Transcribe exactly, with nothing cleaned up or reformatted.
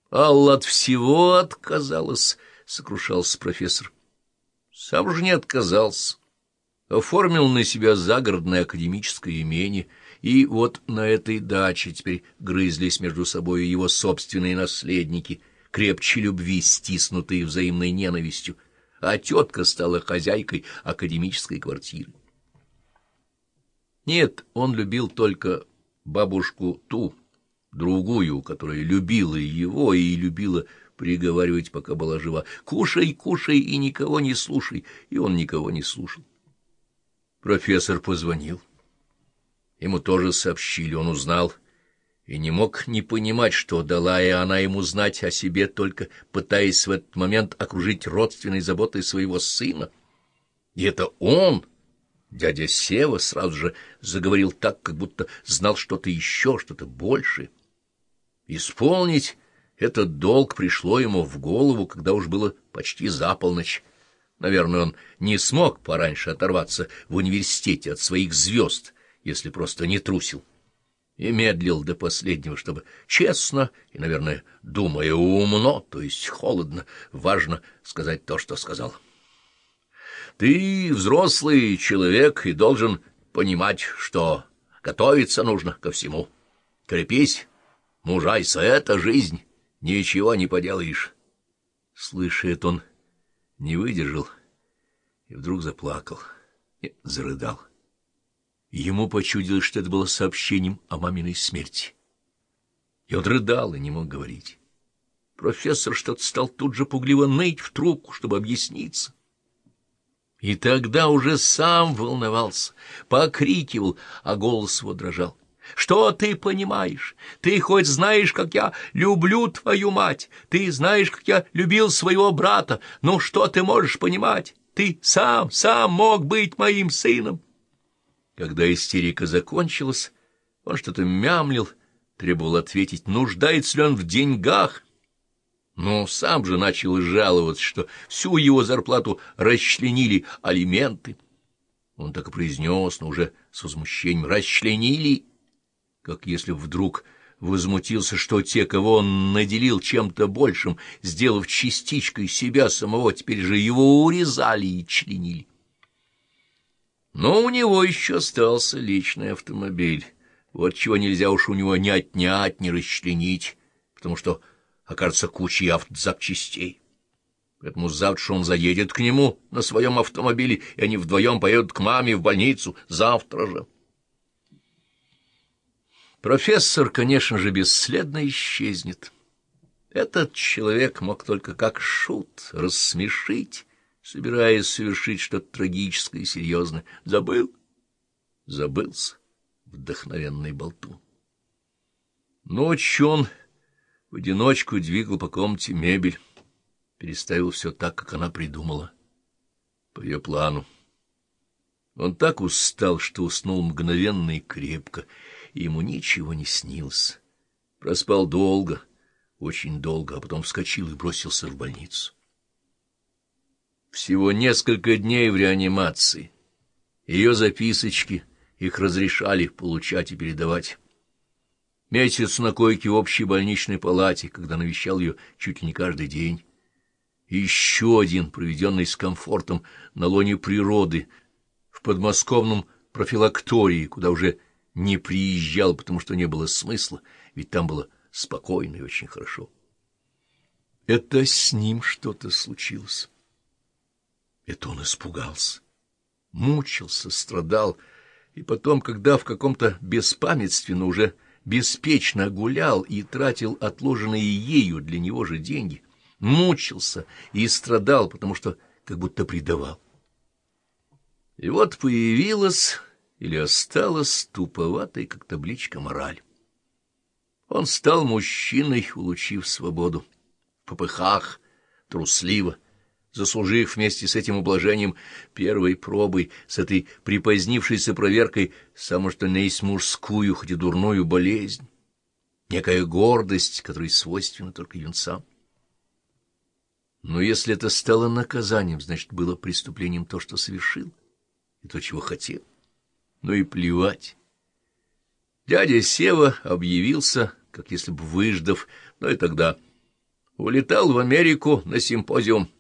Алла от всего отказалась, — сокрушался профессор. Сам же не отказался. Оформил на себя загородное академическое имение, и вот на этой даче теперь грызлись между собой его собственные наследники, крепче любви, стиснутые взаимной ненавистью, а тетка стала хозяйкой академической квартиры. Нет, он любил только бабушку ту, другую, которая любила его и любила приговаривать, пока была жива: «Кушай, кушай и никого не слушай», и он никого не слушал. Профессор позвонил. Ему тоже сообщили, он узнал, и не мог не понимать, что дала и она ему знать о себе, только пытаясь в этот момент окружить родственной заботой своего сына. И это он, дядя Сева, сразу же заговорил так, как будто знал что-то еще, что-то большее. Исполнить этот долг пришло ему в голову, когда уж было почти за полночь. Наверное, он не смог пораньше оторваться в университете от своих звезд, если просто не трусил, и медлил до последнего, чтобы честно и, наверное, думая умно, то есть холодно, важно сказать то, что сказал. «Ты взрослый человек и должен понимать, что готовиться нужно ко всему. Крепись, мужайся, это жизнь, ничего не поделаешь». Слышит он, не выдержал и вдруг заплакал, и зарыдал. Ему почудилось, что это было сообщением о маминой смерти. И он рыдал и не мог говорить. Профессор что-то стал тут же пугливо ныть в трубку, чтобы объясниться. И тогда уже сам волновался, покрикивал, а голос его дрожал. «Что ты понимаешь? Ты хоть знаешь, как я люблю твою мать? Ты знаешь, как я любил своего брата? Ну что ты можешь понимать? Ты сам, сам мог быть моим сыном». Когда истерика закончилась, он что-то мямлил, требовал ответить, нуждается ли он в деньгах. Но сам же начал жаловаться, что всю его зарплату расчленили алименты. Он так и произнес, но уже с возмущением: «Расчленили», как если вдруг возмутился, что те, кого он наделил чем-то большим, сделав частичкой себя самого, теперь же его урезали и членили. Но у него еще остался личный автомобиль. Вот чего нельзя уж у него ни отнять, ни расчленить, потому что окажется кучей автозапчастей. Поэтому завтра он заедет к нему на своем автомобиле, и они вдвоем поедут к маме в больницу завтра же. Профессор, конечно же, бесследно исчезнет. Этот человек мог только как шут рассмешить, собираясь совершить что-то трагическое и серьезное. Забыл? Забылся, вдохновенный болтун. Ночью он в одиночку двигал по комнате мебель, переставил все так, как она придумала, по ее плану. Он так устал, что уснул мгновенно и крепко, и ему ничего не снилось. Проспал долго, очень долго, а потом вскочил и бросился в больницу. Всего несколько дней в реанимации. Ее записочки, их разрешали получать и передавать. Месяц на койке в общей больничной палате, когда навещал ее чуть ли не каждый день. И еще один, проведенный с комфортом на лоне природы, в подмосковном профилактории, куда уже не приезжал, потому что не было смысла, ведь там было спокойно и очень хорошо. Это с ним что-то случилось. Это он испугался, мучился, страдал, и потом, когда в каком-то беспамятстве, но уже беспечно гулял и тратил отложенные ею для него же деньги, мучился и страдал, потому что как будто предавал. И вот появилась или осталась туповатой, как табличка, мораль. Он стал мужчиной, улучив свободу, в попыхах, трусливо, заслужив вместе с этим ублажением первой пробой, с этой припозднившейся проверкой, само что не есть мужскую, хоть и дурную болезнь, некая гордость, которая свойственна только юнцам. Но если это стало наказанием, значит, было преступлением то, что совершил, и то, чего хотел. Ну и плевать. Дядя Сева объявился, как если бы выждав, но и тогда улетал в Америку на симпозиум.